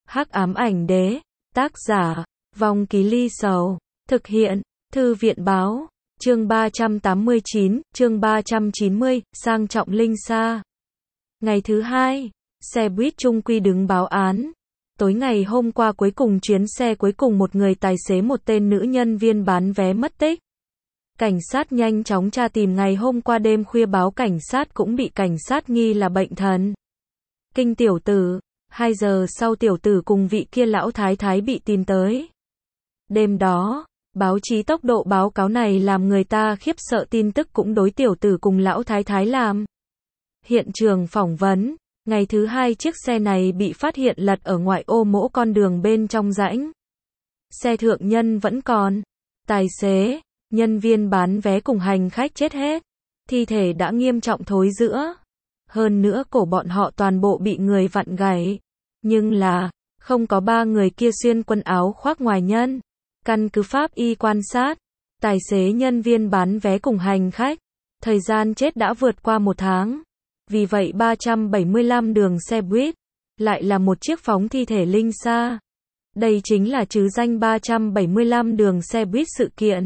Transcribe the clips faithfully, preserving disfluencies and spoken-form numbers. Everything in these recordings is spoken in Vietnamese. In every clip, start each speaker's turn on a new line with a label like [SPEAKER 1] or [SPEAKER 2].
[SPEAKER 1] Hắc ám ảnh đế, tác giả, Vong Ký Ly Sầu, thực hiện, Thư viện báo, chương ba trăm tám mươi chín, chương ba trăm chín mươi, sang trọng linh xa. Ngày thứ hai, xe buýt trung quy đứng báo án. Tối ngày hôm qua cuối cùng chuyến xe cuối cùng một người tài xế một tên nữ nhân viên bán vé mất tích. Cảnh sát nhanh chóng tra tìm ngày hôm qua đêm khuya báo cảnh sát cũng bị cảnh sát nghi là bệnh thần kinh tiểu tử. Hai giờ sau tiểu tử cùng vị kia lão thái thái bị tìm tới. Đêm đó, báo chí tốc độ báo cáo này làm người ta khiếp sợ, tin tức cũng đối tiểu tử cùng lão thái thái làm. Hiện trường phỏng vấn, ngày thứ hai chiếc xe này bị phát hiện lật ở ngoại ô mỗ con đường bên trong rãnh. Xe thượng nhân vẫn còn, tài xế, nhân viên bán vé cùng hành khách chết hết, thi thể đã nghiêm trọng thối rữa. Hơn nữa cổ bọn họ toàn bộ bị người vặn gãy, nhưng là, không có ba người kia xuyên quần áo khoác ngoài nhân. Căn cứ pháp y quan sát, tài xế, nhân viên bán vé cùng hành khách, thời gian chết đã vượt qua một tháng. Vì vậy ba trăm bảy mươi lăm đường xe buýt, lại là một chiếc phóng thi thể linh xa. Đây chính là trứ danh ba trăm bảy mươi lăm đường xe buýt sự kiện.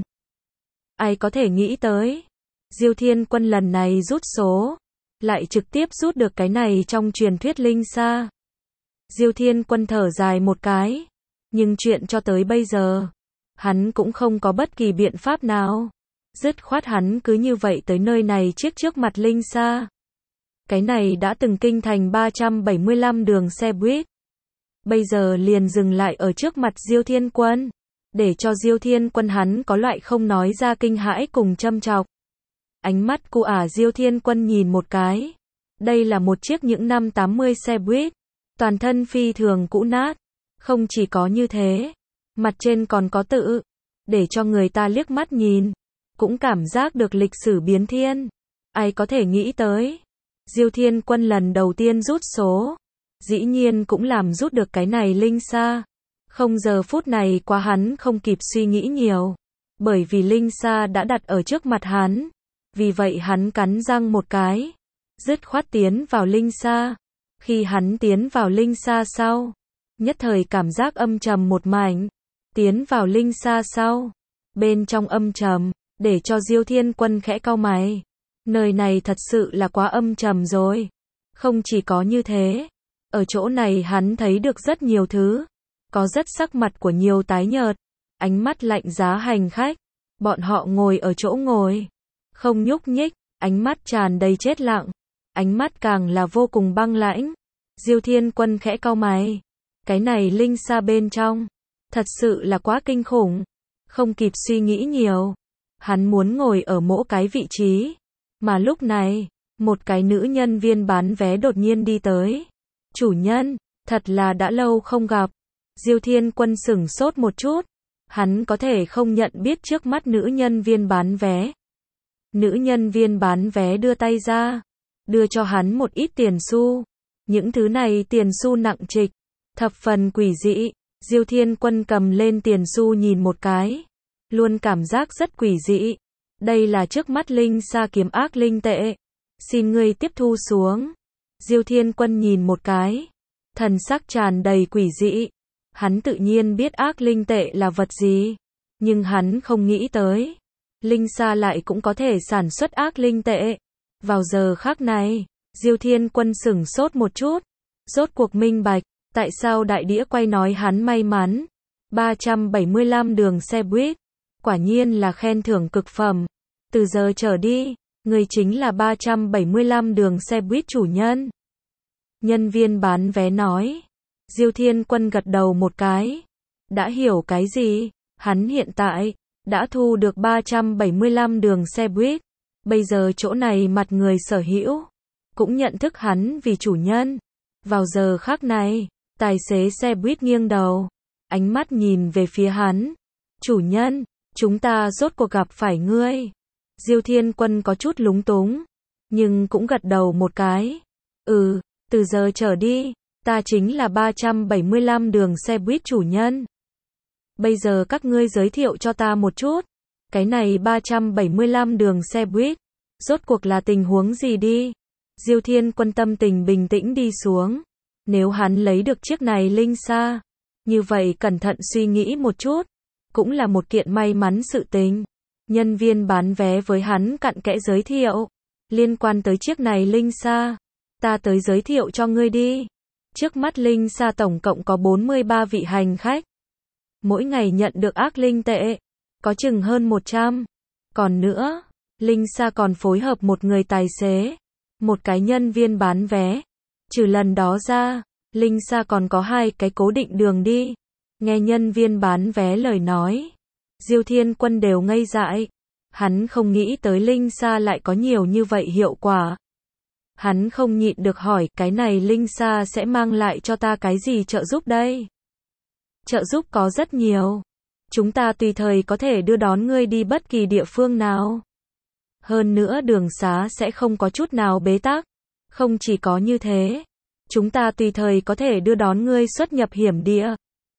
[SPEAKER 1] Ai có thể nghĩ tới, Diêu Thiên Quân lần này rút số, lại trực tiếp rút được cái này trong truyền thuyết linh xa. Diêu Thiên Quân thở dài một cái, nhưng chuyện cho tới bây giờ, hắn cũng không có bất kỳ biện pháp nào. Dứt khoát hắn cứ như vậy tới nơi này chiếc trước mặt linh xa. Cái này đã từng kinh thành ba trăm bảy mươi lăm đường xe buýt, bây giờ liền dừng lại ở trước mặt Diêu Thiên Quân, để cho Diêu Thiên Quân hắn có loại không nói ra kinh hãi cùng châm chọc. Ánh mắt cu ả Diêu Thiên Quân nhìn một cái. Đây là một chiếc những năm tám mươi xe buýt, toàn thân phi thường cũ nát. Không chỉ có như thế, mặt trên còn có tự, để cho người ta liếc mắt nhìn, cũng cảm giác được lịch sử biến thiên. Ai có thể nghĩ tới, Diêu Thiên Quân lần đầu tiên rút số, dĩ nhiên cũng làm rút được cái này linh xa. Không giờ phút này quá hắn không kịp suy nghĩ nhiều, bởi vì linh xa đã đặt ở trước mặt hắn. Vì vậy hắn cắn răng một cái, dứt khoát tiến vào linh xa. Khi hắn tiến vào linh xa sau, nhất thời cảm giác âm trầm một mảnh. Tiến vào linh xa sau, bên trong âm trầm, để cho Diêu Thiên Quân khẽ cau mày. Nơi này thật sự là quá âm trầm rồi. Không chỉ có như thế, ở chỗ này hắn thấy được rất nhiều thứ. Có rất sắc mặt của nhiều tái nhợt, ánh mắt lạnh giá hành khách. Bọn họ ngồi ở chỗ ngồi, không nhúc nhích, ánh mắt tràn đầy chết lặng. Ánh mắt càng là vô cùng băng lãnh. Diêu Thiên Quân khẽ cau mày. Cái này linh xa bên trong, thật sự là quá kinh khủng. Không kịp suy nghĩ nhiều, hắn muốn ngồi ở mỗi cái vị trí. Mà lúc này, một cái nữ nhân viên bán vé đột nhiên đi tới. Chủ nhân, thật là đã lâu không gặp. Diêu Thiên Quân sửng sốt một chút. Hắn có thể không nhận biết trước mắt nữ nhân viên bán vé. Nữ nhân viên bán vé đưa tay ra, đưa cho hắn một ít tiền xu. Những thứ này tiền xu nặng trịch, thập phần quỷ dị. Diêu Thiên Quân cầm lên tiền xu nhìn một cái, luôn cảm giác rất quỷ dị. Đây là trước mắt linh xa kiếm ác linh tệ, xin ngươi tiếp thu xuống. Diêu Thiên Quân nhìn một cái, thần sắc tràn đầy quỷ dị. Hắn tự nhiên biết ác linh tệ là vật gì, nhưng hắn không nghĩ tới, linh xa lại cũng có thể sản xuất ác linh tệ. Vào giờ khắc này, Diêu Thiên Quân sửng sốt một chút, rốt cuộc minh bạch, tại sao đại đĩa quay nói hắn may mắn. ba trăm bảy mươi lăm đường xe buýt, quả nhiên là khen thưởng cực phẩm. Từ giờ trở đi, người chính là ba trăm bảy mươi lăm đường xe buýt chủ nhân. Nhân viên bán vé nói. Diêu Thiên Quân gật đầu một cái. Đã hiểu cái gì? Hắn hiện tại đã thu được ba trăm bảy mươi lăm đường xe buýt. Bây giờ chỗ này mặt người sở hữu cũng nhận thức hắn vì chủ nhân. Vào giờ khắc này, tài xế xe buýt nghiêng đầu, ánh mắt nhìn về phía hắn. Chủ nhân, chúng ta rốt cuộc gặp phải ngươi. Diêu Thiên Quân có chút lúng túng, nhưng cũng gật đầu một cái. Ừ, từ giờ trở đi, ta chính là ba trăm bảy mươi lăm đường xe buýt chủ nhân. Bây giờ các ngươi giới thiệu cho ta một chút, cái này ba trăm bảy mươi lăm đường xe buýt, rốt cuộc là tình huống gì đi. Diêu Thiên Quân tâm tình bình tĩnh đi xuống. Nếu hắn lấy được chiếc này linh xa, như vậy cẩn thận suy nghĩ một chút, cũng là một kiện may mắn sự tình. Nhân viên bán vé với hắn cặn kẽ giới thiệu, liên quan tới chiếc này linh xa, ta tới giới thiệu cho ngươi đi. Trước mắt linh xa tổng cộng có bốn mươi ba vị hành khách, mỗi ngày nhận được ác linh tệ, có chừng hơn một trăm. Còn nữa, linh xa còn phối hợp một người tài xế, một cái nhân viên bán vé. Trừ lần đó ra, linh xa còn có hai cái cố định đường đi. Nghe nhân viên bán vé lời nói, Diêu Thiên Quân đều ngây dại. Hắn không nghĩ tới linh xa lại có nhiều như vậy hiệu quả. Hắn không nhịn được hỏi, cái này linh xa sẽ mang lại cho ta cái gì trợ giúp đây? Trợ giúp có rất nhiều. Chúng ta tùy thời có thể đưa đón ngươi đi bất kỳ địa phương nào. Hơn nữa đường xá sẽ không có chút nào bế tắc. Không chỉ có như thế, chúng ta tùy thời có thể đưa đón ngươi xuất nhập hiểm địa.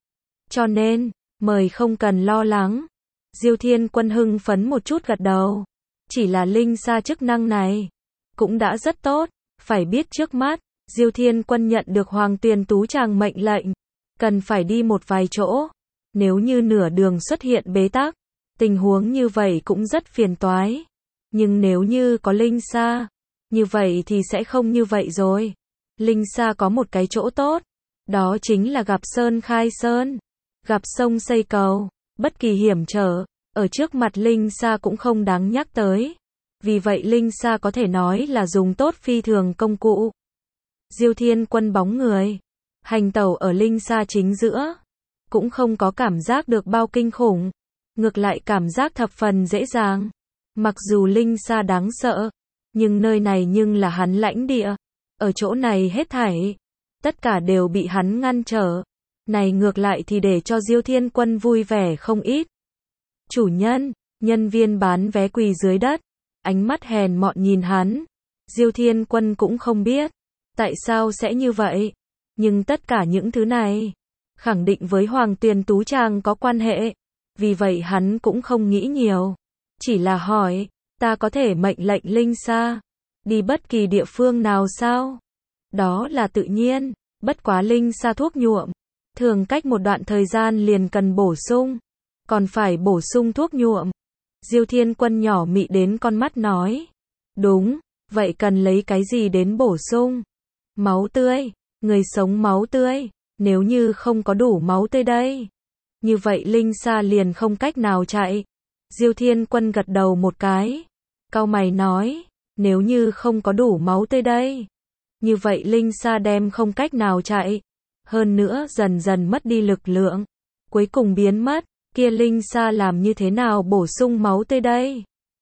[SPEAKER 1] Cho nên, mời không cần lo lắng. Diêu Thiên Quân hưng phấn một chút gật đầu. Chỉ là linh xa chức năng này cũng đã rất tốt. Phải biết trước mắt, Diêu Thiên Quân nhận được Hoàng Tuyền Tú Tràng mệnh lệnh, cần phải đi một vài chỗ. Nếu như nửa đường xuất hiện bế tắc, tình huống như vậy cũng rất phiền toái. Nhưng nếu như có linh xa, như vậy thì sẽ không như vậy rồi. Linh xa có một cái chỗ tốt, đó chính là gặp sơn khai sơn, gặp sông xây cầu, bất kỳ hiểm trở, ở trước mặt linh xa cũng không đáng nhắc tới. Vì vậy linh xa có thể nói là dùng tốt phi thường công cụ. Diêu Thiên Quân bóng người, hành tẩu ở linh xa chính giữa, cũng không có cảm giác được bao kinh khủng, ngược lại cảm giác thập phần dễ dàng. Mặc dù linh xa đáng sợ, nhưng nơi này nhưng là hắn lãnh địa. Ở chỗ này hết thảy, tất cả đều bị hắn ngăn trở. Này ngược lại thì để cho Diêu Thiên Quân vui vẻ không ít. Chủ nhân, nhân viên bán vé quỳ dưới đất, ánh mắt hèn mọn nhìn hắn. Diêu Thiên Quân cũng không biết tại sao sẽ như vậy, nhưng tất cả những thứ này khẳng định với Hoàng Tuyền Tú Tràng có quan hệ. Vì vậy hắn cũng không nghĩ nhiều, chỉ là hỏi, ta có thể mệnh lệnh linh xa đi bất kỳ địa phương nào sao? Đó là tự nhiên, bất quá linh xa thuốc nhuộm, thường cách một đoạn thời gian liền cần bổ sung, còn phải bổ sung thuốc nhuộm. Diêu Thiên Quân nhỏ mị đến con mắt nói, đúng, vậy cần lấy cái gì đến bổ sung? Máu tươi, người sống máu tươi, nếu như không có đủ máu tươi đây, như vậy linh xa liền không cách nào chạy. Diêu Thiên Quân gật đầu một cái, cau mày nói, nếu như không có đủ máu tươi đây, như vậy linh xa đem không cách nào chạy, hơn nữa dần dần mất đi lực lượng, cuối cùng biến mất. Kia linh xa làm như thế nào bổ sung máu tươi đây?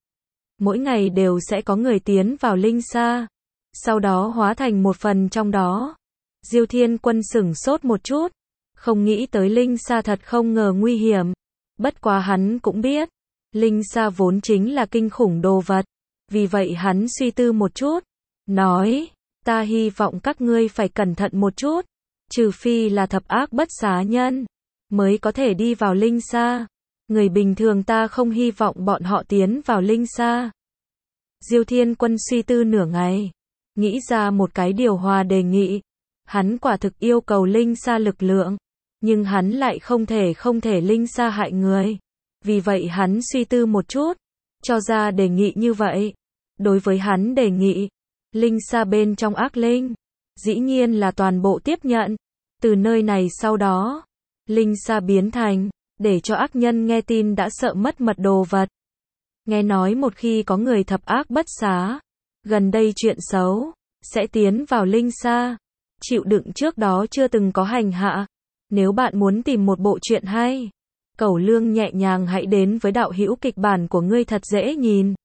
[SPEAKER 1] Mỗi ngày đều sẽ có người tiến vào linh xa, sau đó hóa thành một phần trong đó. Diêu Thiên Quân sửng sốt một chút, không nghĩ tới linh xa thật không ngờ nguy hiểm. Bất quá hắn cũng biết, linh xa vốn chính là kinh khủng đồ vật. Vì vậy hắn suy tư một chút, nói, ta hy vọng các ngươi phải cẩn thận một chút, trừ phi là thập ác bất xá nhân, mới có thể đi vào linh xa. Người bình thường ta không hy vọng bọn họ tiến vào linh xa. Diêu Thiên Quân suy tư nửa ngày, nghĩ ra một cái điều hòa đề nghị. Hắn quả thực yêu cầu linh xa lực lượng, nhưng hắn lại không thể không thể linh xa hại người. Vì vậy hắn suy tư một chút, cho ra đề nghị như vậy. Đối với hắn đề nghị, linh xa bên trong ác linh, dĩ nhiên là toàn bộ tiếp nhận. Từ nơi này sau đó, linh xa biến thành, để cho ác nhân nghe tin đã sợ mất mật đồ vật. Nghe nói một khi có người thập ác bất xá, gần đây chuyện xấu, sẽ tiến vào linh xa, chịu đựng trước đó chưa từng có hành hạ. Nếu bạn muốn tìm một bộ truyện hay, cẩu lương nhẹ nhàng hãy đến với đạo hữu kịch bản của ngươi thật dễ nhìn.